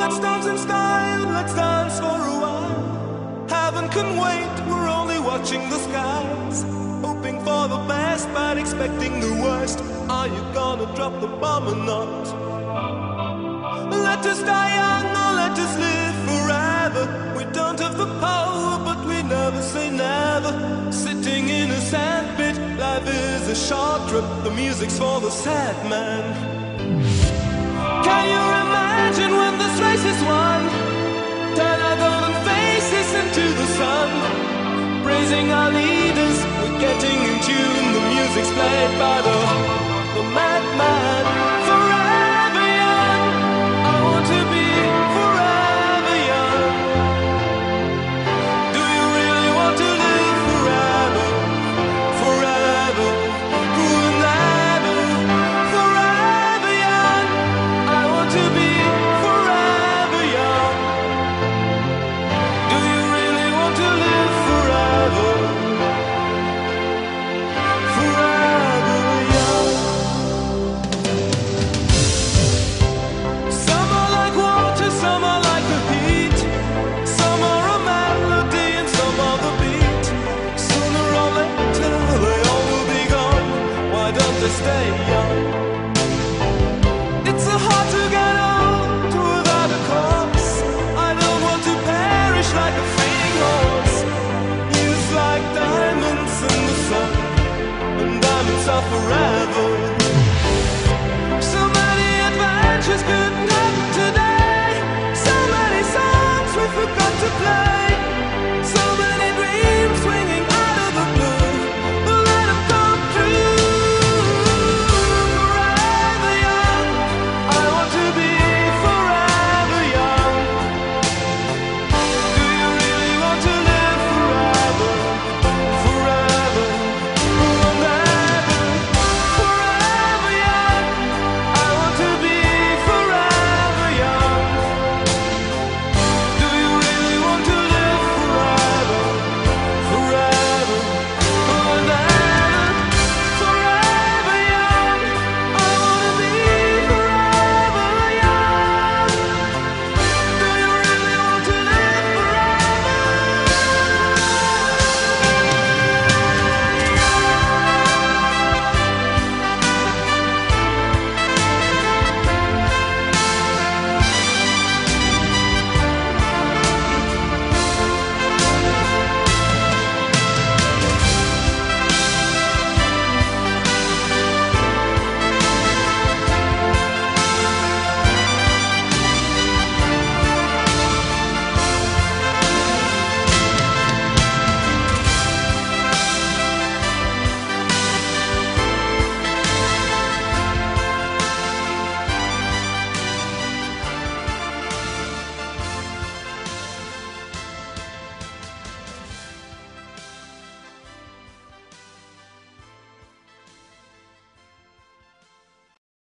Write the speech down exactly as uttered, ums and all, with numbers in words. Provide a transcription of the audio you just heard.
Let's dance in style, let's dance for a while. Heaven can wait, we're only watching the skies, hoping for the best but expecting the worst. Are you gonna drop the bomb or not? Let us die young or let us live forever. We don't have the power but we never say never. Sitting in a sandpit, life is a short trip. The music's for the sad man. Can you imagine when this race is won? Turn our golden faces into the sun, praising our leaders, we're getting in tune. The music's played by the, the madman.